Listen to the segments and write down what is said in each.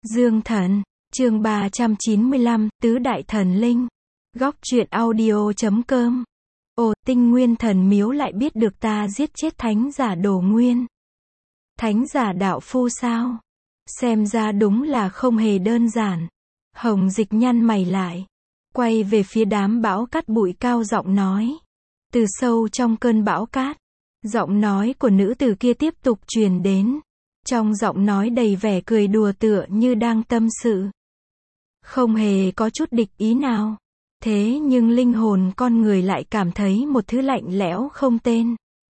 Dương Thần, chương 395, Tứ Đại Thần Linh. Góc truyện audio.com. Ồ, Tinh Nguyên Thần Miếu lại biết được ta giết chết thánh giả Đồ Nguyên. Thánh giả đạo phu sao? Xem ra đúng là không hề đơn giản. Hồng Dịch nhăn mày lại, quay về phía đám bão cát bụi cao giọng nói. Từ sâu trong cơn bão cát, giọng nói của nữ tử kia tiếp tục truyền đến. Trong giọng nói đầy vẻ cười đùa tựa như đang tâm sự. Không hề có chút địch ý nào. Thế nhưng linh hồn con người lại cảm thấy một thứ lạnh lẽo không tên.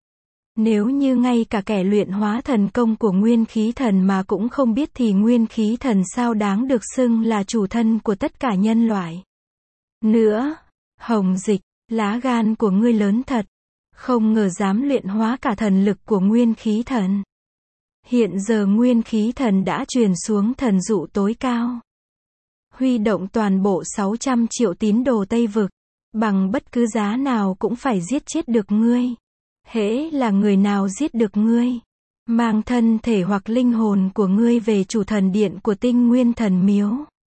Nếu như ngay cả kẻ luyện hóa thần công của Nguyên Khí Thần mà cũng không biết thì Nguyên Khí Thần sao đáng được xưng là chủ thân của tất cả nhân loại. Nữa, Hồng Dịch, lá gan của ngươi lớn thật. Không ngờ dám luyện hóa cả thần lực của Nguyên Khí Thần. Hiện giờ Nguyên Khí Thần đã truyền xuống thần dụ tối cao. Huy động toàn bộ 600 triệu tín đồ Tây Vực. Bằng bất cứ giá nào cũng phải giết chết được ngươi. Hễ là người nào giết được ngươi, mang thân thể hoặc linh hồn của ngươi về chủ thần điện của Tinh Nguyên Thần Miếu,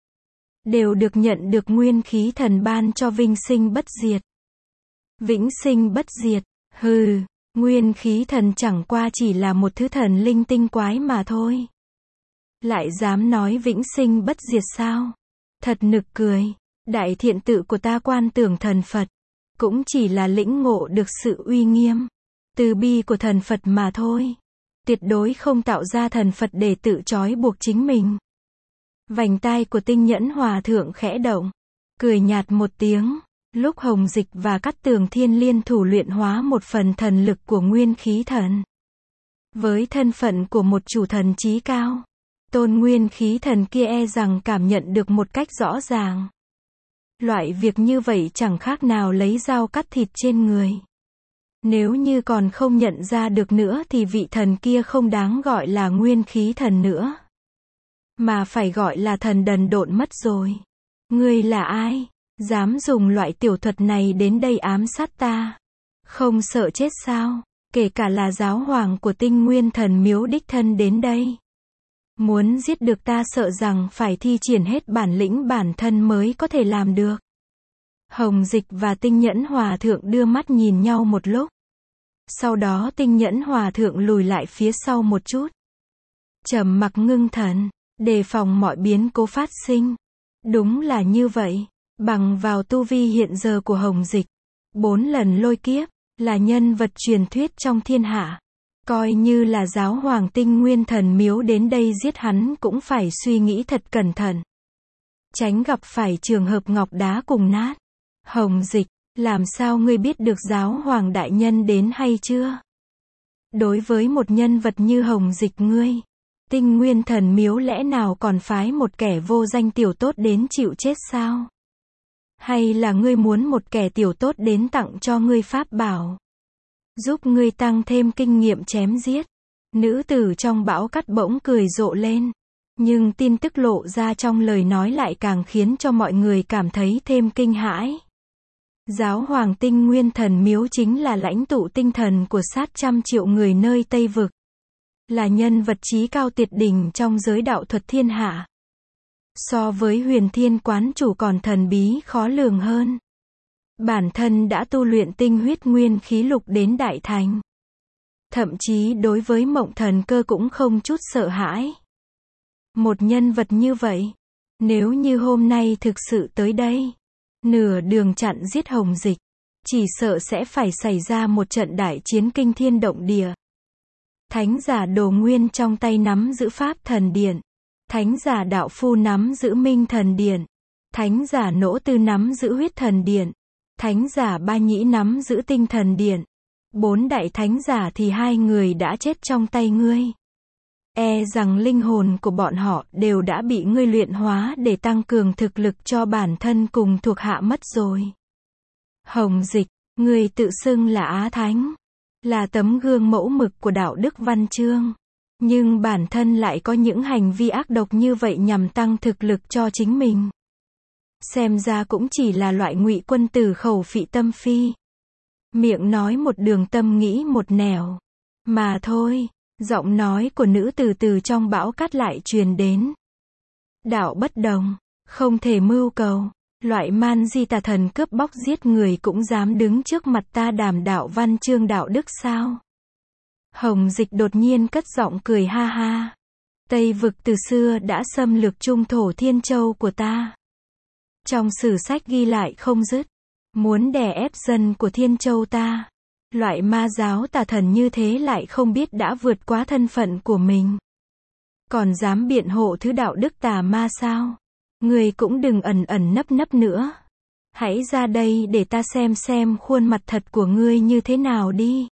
đều được nhận được Nguyên Khí Thần ban cho vinh sinh bất diệt. Vĩnh sinh bất diệt, hừ, Nguyên Khí Thần chẳng qua chỉ là một thứ thần linh tinh quái mà thôi. Lại dám nói vĩnh sinh bất diệt sao? Thật nực cười. Đại thiện tự của ta quan tưởng thần Phật, cũng chỉ là lĩnh ngộ được sự uy nghiêm, từ bi của thần Phật mà thôi. Tuyệt đối không tạo ra thần Phật để tự trói buộc chính mình. Vành tai của Tinh Nhẫn Hòa Thượng khẽ động, cười nhạt một tiếng. Lúc Hồng Dịch và Cát Tường Thiên liên thủ luyện hóa một phần thần lực của Nguyên Khí Thần. Với thân phận của một chủ thần chí cao, tôn Nguyên Khí Thần kia e rằng cảm nhận được một cách rõ ràng. Loại việc như vậy chẳng khác nào lấy dao cắt thịt trên người. Nếu như còn không nhận ra được nữa thì vị thần kia không đáng gọi là Nguyên Khí Thần nữa, mà phải gọi là thần đần độn mất rồi. Ngươi là ai? Dám dùng loại tiểu thuật này đến đây ám sát ta? Không sợ chết sao? Kể cả là giáo hoàng của Tinh Nguyên Thần Miếu đích thân đến đây. Muốn giết được ta sợ rằng phải thi triển hết bản lĩnh bản thân mới có thể làm được. Hồng Dịch và Tinh Nhẫn Hòa Thượng đưa mắt nhìn nhau một lúc. Sau đó Tinh Nhẫn Hòa Thượng lùi lại phía sau một chút. Trầm mặc ngưng thần, đề phòng mọi biến cố phát sinh. Đúng là như vậy. Bằng vào tu vi hiện giờ của Hồng Dịch, 4 lần lôi kiếp, là nhân vật truyền thuyết trong thiên hạ. Coi như là giáo hoàng Tinh Nguyên Thần Miếu đến đây giết hắn cũng phải suy nghĩ thật cẩn thận, tránh gặp phải trường hợp ngọc đá cùng nát. Hồng Dịch, làm sao ngươi biết được giáo hoàng đại nhân đến hay chưa? Đối với một nhân vật như Hồng Dịch ngươi, Tinh Nguyên Thần Miếu lẽ nào còn phái một kẻ vô danh tiểu tốt đến chịu chết sao? Hay là ngươi muốn một kẻ tiểu tốt đến tặng cho ngươi pháp bảo, giúp ngươi tăng thêm kinh nghiệm chém giết? Nữ tử trong bão cát bỗng cười rộ lên. Nhưng tin tức lộ ra trong lời nói lại càng khiến cho mọi người cảm thấy thêm kinh hãi. Giáo hoàng Tinh Nguyên Thần Miếu chính là lãnh tụ tinh thần của sát trăm triệu người nơi Tây Vực. Là nhân vật chí cao tuyệt đỉnh trong giới đạo thuật thiên hạ. So với Huyền Thiên Quán Chủ còn thần bí khó lường hơn. Bản thân đã tu luyện tinh huyết nguyên khí lục đến đại thành. Thậm chí đối với Mộng Thần Cơ cũng không chút sợ hãi. Một nhân vật như vậy, nếu như hôm nay thực sự tới đây, nửa đường chặn giết Hồng Dịch, chỉ sợ sẽ phải xảy ra một trận đại chiến kinh thiên động địa. Thánh giả Đồ Nguyên trong tay nắm giữ Pháp Thần Điện. Thánh giả Đạo Phu nắm giữ Minh Thần Điện. Thánh giả Nỗ Tư nắm giữ Huyết Thần Điện. Thánh giả Ba Nhĩ nắm giữ Tinh Thần Điện. 4 đại thánh giả thì 2 người đã chết trong tay ngươi. E rằng linh hồn của bọn họ đều đã bị ngươi luyện hóa để tăng cường thực lực cho bản thân cùng thuộc hạ mất rồi. Hồng Dịch, ngươi tự xưng là Á Thánh, là tấm gương mẫu mực của đạo đức văn chương. Nhưng bản thân lại có những hành vi ác độc như vậy nhằm tăng thực lực cho chính mình. Xem ra cũng chỉ là loại ngụy quân tử khẩu phị tâm phi. Miệng nói một đường tâm nghĩ một nẻo. Mà thôi, giọng nói của nữ từ từ trong bão cát lại truyền đến. Đạo bất đồng, không thể mưu cầu. Loại man di tà thần cướp bóc giết người cũng dám đứng trước mặt ta đàm đạo văn chương đạo đức sao? Hồng Dịch đột nhiên cất giọng cười ha ha. Tây vực từ xưa đã xâm lược trung thổ Thiên Châu của ta. Trong sử sách ghi lại không dứt. Muốn đè ép dân của Thiên Châu ta. Loại ma giáo tà thần như thế lại không biết đã vượt quá thân phận của mình. Còn dám biện hộ thứ đạo đức tà ma sao? Người cũng đừng ẩn ẩn nấp nấp nữa. Hãy ra đây để ta xem khuôn mặt thật của ngươi như thế nào đi.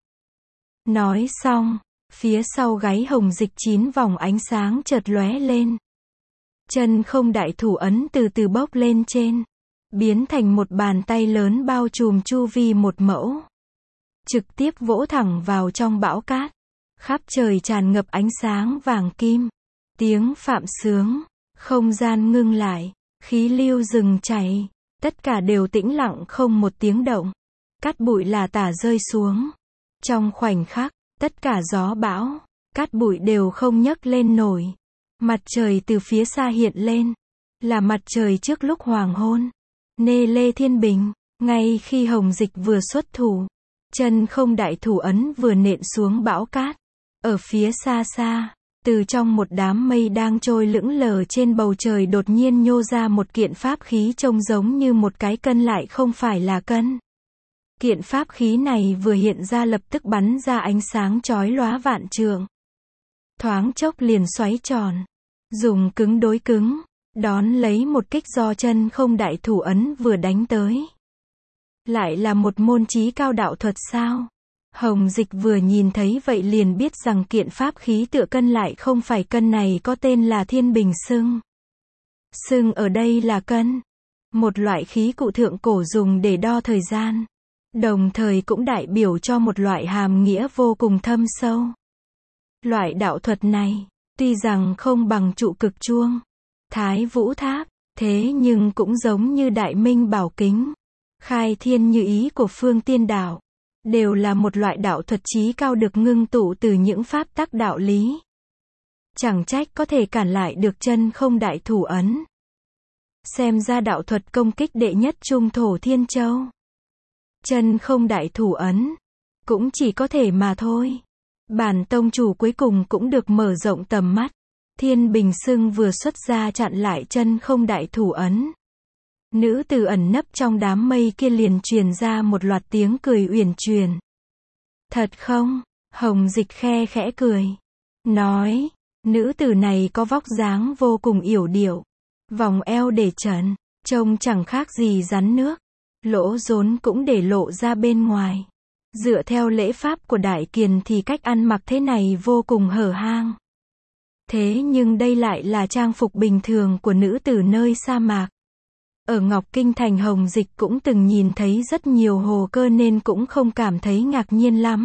Nói xong, phía sau gáy Hồng Dịch 9 vòng ánh sáng chợt lóe lên. Chân không đại thủ ấn từ từ bốc lên trên. Biến thành một bàn tay lớn bao trùm chu vi một mẫu. Trực tiếp vỗ thẳng vào trong bão cát. Khắp trời tràn ngập ánh sáng vàng kim. Tiếng phạm sướng. Không gian ngưng lại. Khí lưu dừng chảy. Tất cả đều tĩnh lặng không một tiếng động. Cát bụi là tả rơi xuống. Trong khoảnh khắc, tất cả gió bão, cát bụi đều không nhấc lên nổi. Mặt trời từ phía xa hiện lên. Là mặt trời trước lúc hoàng hôn. Nê Lê Thiên Bình. Ngay khi Hồng Dịch vừa xuất thủ. Chân không đại thủ ấn vừa nện xuống bão cát. Ở phía xa xa, từ trong một đám mây đang trôi lững lờ trên bầu trời đột nhiên nhô ra một kiện pháp khí trông giống như một cái cân lại không phải là cân. Kiện pháp khí này vừa hiện ra lập tức bắn ra ánh sáng chói lóa vạn trượng. Thoáng chốc liền xoáy tròn. Dùng cứng đối cứng. Đón lấy một kích do chân không đại thủ ấn vừa đánh tới. Lại là một môn chí cao đạo thuật sao? Hồng Dịch vừa nhìn thấy vậy liền biết rằng kiện pháp khí tựa cân lại không phải cân này có tên là Thiên Bình Sưng. Sưng ở đây là cân. Một loại khí cụ thượng cổ dùng để đo thời gian. Đồng thời cũng đại biểu cho một loại hàm nghĩa vô cùng thâm sâu. Loại đạo thuật này, tuy rằng không bằng trụ cực chuông, Thái Vũ Tháp, thế nhưng cũng giống như Đại Minh Bảo Kính, Khai Thiên Như Ý của Phương Tiên Đạo, đều là một loại đạo thuật chí cao được ngưng tụ từ những pháp tắc đạo lý. Chẳng trách có thể cản lại được chân không đại thủ ấn. Xem ra đạo thuật công kích đệ nhất trung thổ Thiên Châu. Chân không đại thủ ấn. Cũng chỉ có thể mà thôi. Bản tông chủ cuối cùng cũng được mở rộng tầm mắt. Thiên Bình Sưng vừa xuất ra chặn lại chân không đại thủ ấn. Nữ tử ẩn nấp trong đám mây kia liền truyền ra một loạt tiếng cười uyển chuyển. Thật không? Hồng Dịch khe khẽ cười. Nói, nữ tử này có vóc dáng vô cùng yểu điệu. Vòng eo để trần, trông chẳng khác gì rắn nước. Lỗ rốn cũng để lộ ra bên ngoài. Dựa theo lễ pháp của Đại Kiền thì cách ăn mặc thế này vô cùng hở hang. Thế nhưng đây lại là trang phục bình thường của nữ tử nơi sa mạc. Ở Ngọc Kinh Thành Hồng Dịch cũng từng nhìn thấy rất nhiều hồ cơ nên cũng không cảm thấy ngạc nhiên lắm.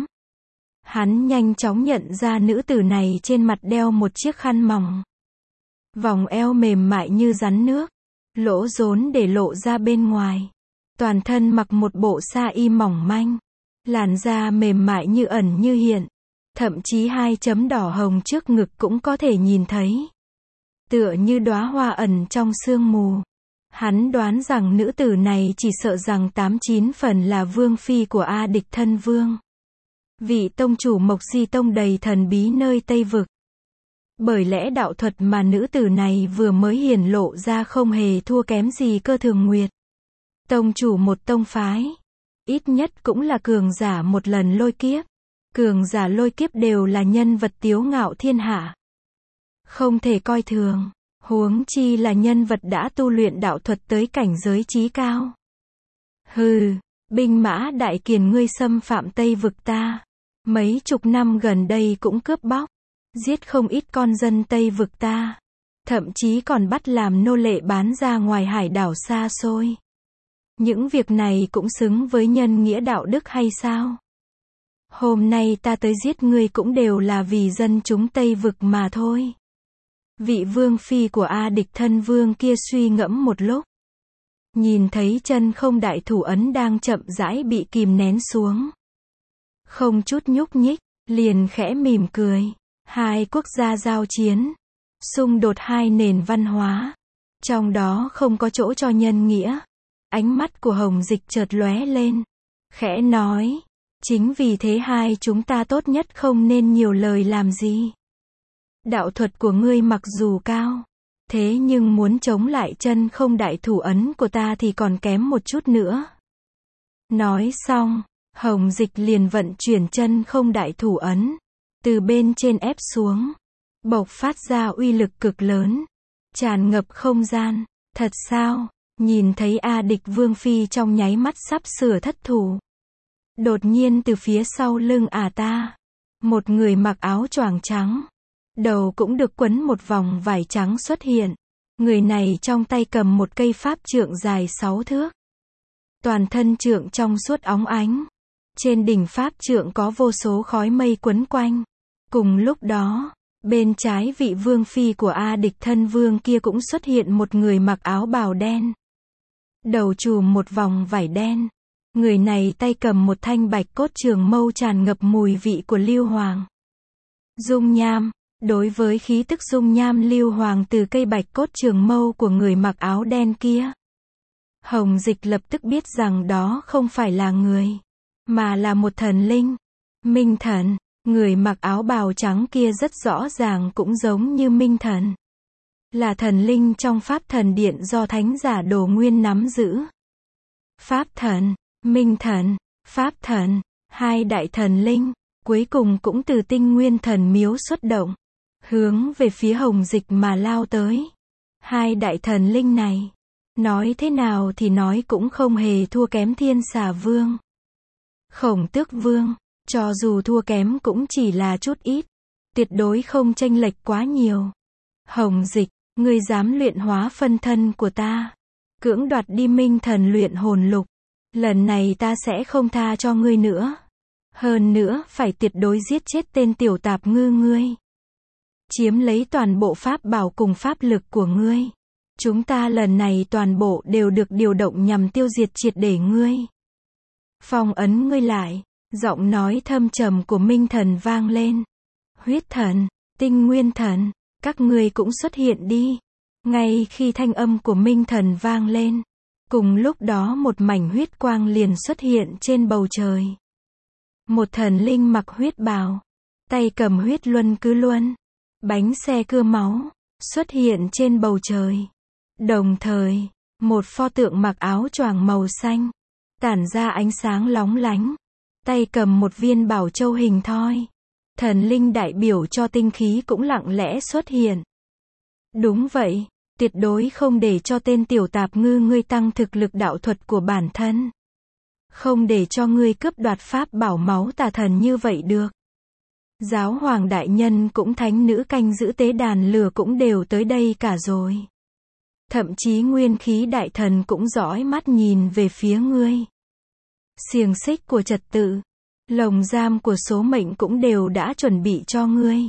Hắn nhanh chóng nhận ra nữ tử này trên mặt đeo một chiếc khăn mỏng. Vòng eo mềm mại như rắn nước. Lỗ rốn để lộ ra bên ngoài. Toàn thân mặc một bộ sa y mỏng manh. Làn da mềm mại như ẩn như hiện. Thậm chí 2 chấm đỏ hồng trước ngực cũng có thể nhìn thấy. Tựa như đóa hoa ẩn trong sương mù. Hắn đoán rằng nữ tử này chỉ sợ rằng 8-9 phần là vương phi của A Địch Thân Vương. Vị tông chủ Mộc Di Tông đầy thần bí nơi Tây Vực. Bởi lẽ đạo thuật mà nữ tử này vừa mới hiển lộ ra không hề thua kém gì Cơ Thường Nguyệt. Tông chủ một tông phái. Ít nhất cũng là cường giả một lần lôi kiếp. Cường giả lôi kiếp đều là nhân vật tiếu ngạo thiên hạ. Không thể coi thường. Huống chi là nhân vật đã tu luyện đạo thuật tới cảnh giới chí cao. Hừ, binh mã Đại Kiền ngươi xâm phạm Tây Vực ta. Mấy chục năm gần đây cũng cướp bóc. Giết không ít con dân Tây Vực ta. Thậm chí còn bắt làm nô lệ bán ra ngoài hải đảo xa xôi. Những việc này cũng xứng với nhân nghĩa đạo đức hay sao? Hôm nay ta tới giết ngươi cũng đều là vì dân chúng Tây Vực mà thôi. Vị vương phi của A Địch Thân Vương kia suy ngẫm một lúc. Nhìn thấy chân không đại thủ ấn đang chậm rãi bị kìm nén xuống. Không chút nhúc nhích, liền khẽ mỉm cười. Hai quốc gia giao chiến. xung đột hai nền văn hóa. Trong đó không có chỗ cho nhân nghĩa. Ánh mắt của Hồng Dịch chợt lóe lên. Khẽ nói. Chính vì thế hai chúng ta tốt nhất không nên nhiều lời làm gì. Đạo thuật của ngươi mặc dù cao. Thế nhưng muốn chống lại chân không đại thủ ấn của ta thì còn kém một chút nữa. Nói xong, Hồng Dịch liền vận chuyển chân không đại thủ ấn. Từ bên trên ép xuống. Bộc phát ra uy lực cực lớn. Tràn ngập không gian. Thật sao? Nhìn thấy A Địch Vương Phi trong nháy mắt sắp sửa thất thủ. Đột nhiên từ phía sau lưng ta. Một người mặc áo choàng trắng. Đầu cũng được quấn một vòng vải trắng xuất hiện. Người này trong tay cầm một cây pháp trượng dài 6 thước. Toàn thân trượng trong suốt óng ánh. Trên đỉnh pháp trượng có vô số khói mây quấn quanh. Cùng lúc đó, bên trái vị vương phi của A Địch thân vương kia cũng xuất hiện một người mặc áo bào đen. Đầu trùm một vòng vải đen. Người này tay cầm một thanh bạch cốt trường mâu tràn ngập mùi vị của lưu hoàng. Dung nham. Đối với khí tức dung nham lưu hoàng từ cây bạch cốt trường mâu của người mặc áo đen kia, Hồng Dịch lập tức biết rằng đó không phải là người, mà là một thần linh. Minh thần. Người mặc áo bào trắng kia rất rõ ràng cũng giống như Minh thần. Là thần linh trong Pháp Thần Điện do Thánh giả Đồ Nguyên nắm giữ. Pháp thần, Minh thần, Pháp thần, hai đại thần linh, cuối cùng cũng từ Tinh Nguyên Thần Miếu xuất động, hướng về phía Hồng Dịch mà lao tới. Hai đại thần linh này, nói thế nào thì nói cũng không hề thua kém Thiên Xà Vương, Khổng Tước Vương, cho dù thua kém cũng chỉ là chút ít, tuyệt đối không chênh lệch quá nhiều. Hồng Dịch, ngươi dám luyện hóa phân thân của ta, cưỡng đoạt đi Minh thần luyện hồn lục, lần này ta sẽ không tha cho ngươi nữa. Hơn nữa phải tuyệt đối giết chết tên tiểu tạp ngư ngươi. Chiếm lấy toàn bộ pháp bảo cùng pháp lực của ngươi. Chúng ta lần này toàn bộ đều được điều động nhằm tiêu diệt triệt để ngươi. Phong ấn ngươi lại. Giọng nói thâm trầm của Minh thần vang lên. Huyết thần, Tinh Nguyên thần, các ngươi cũng xuất hiện đi. Ngay khi thanh âm của Minh thần vang lên, cùng lúc đó một mảnh huyết quang liền xuất hiện trên bầu trời. Một thần linh mặc huyết bào, tay cầm huyết luân cứ luân, bánh xe cưa máu, xuất hiện trên bầu trời. Đồng thời, một pho tượng mặc áo choàng màu xanh, tản ra ánh sáng lóng lánh, tay cầm một viên bảo châu hình thoi. Thần linh đại biểu cho tinh khí cũng lặng lẽ xuất hiện. Đúng vậy, tuyệt đối không để cho tên tiểu tạp ngư ngươi tăng thực lực đạo thuật của bản thân. Không để cho ngươi cướp đoạt pháp bảo máu tà thần như vậy được. Giáo hoàng đại nhân cũng thánh nữ canh giữ tế đàn lửa cũng đều tới đây cả rồi. Thậm chí nguyên khí đại thần cũng dõi mắt nhìn về phía ngươi. Xiềng xích của trật tự, lồng giam của số mệnh cũng đều đã chuẩn bị cho ngươi.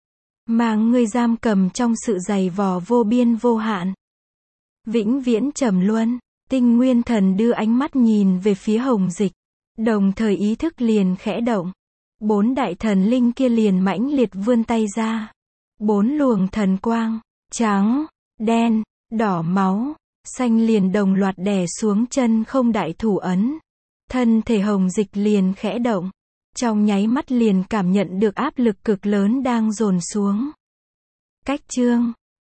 Mang ngươi giam cầm trong sự dày vò vô biên vô hạn. Vĩnh viễn trầm luân. Tinh Nguyên thần đưa ánh mắt nhìn về phía Hồng Dịch. Đồng thời ý thức liền khẽ động. 4 đại thần linh kia liền mãnh liệt vươn tay ra. 4 luồng thần quang, trắng, đen, đỏ máu, xanh liền đồng loạt đè xuống chân không đại thủ ấn. Thân thể Hồng Dịch liền khẽ động. Trong nháy mắt liền cảm nhận được áp lực cực lớn đang dồn xuống. Cách chương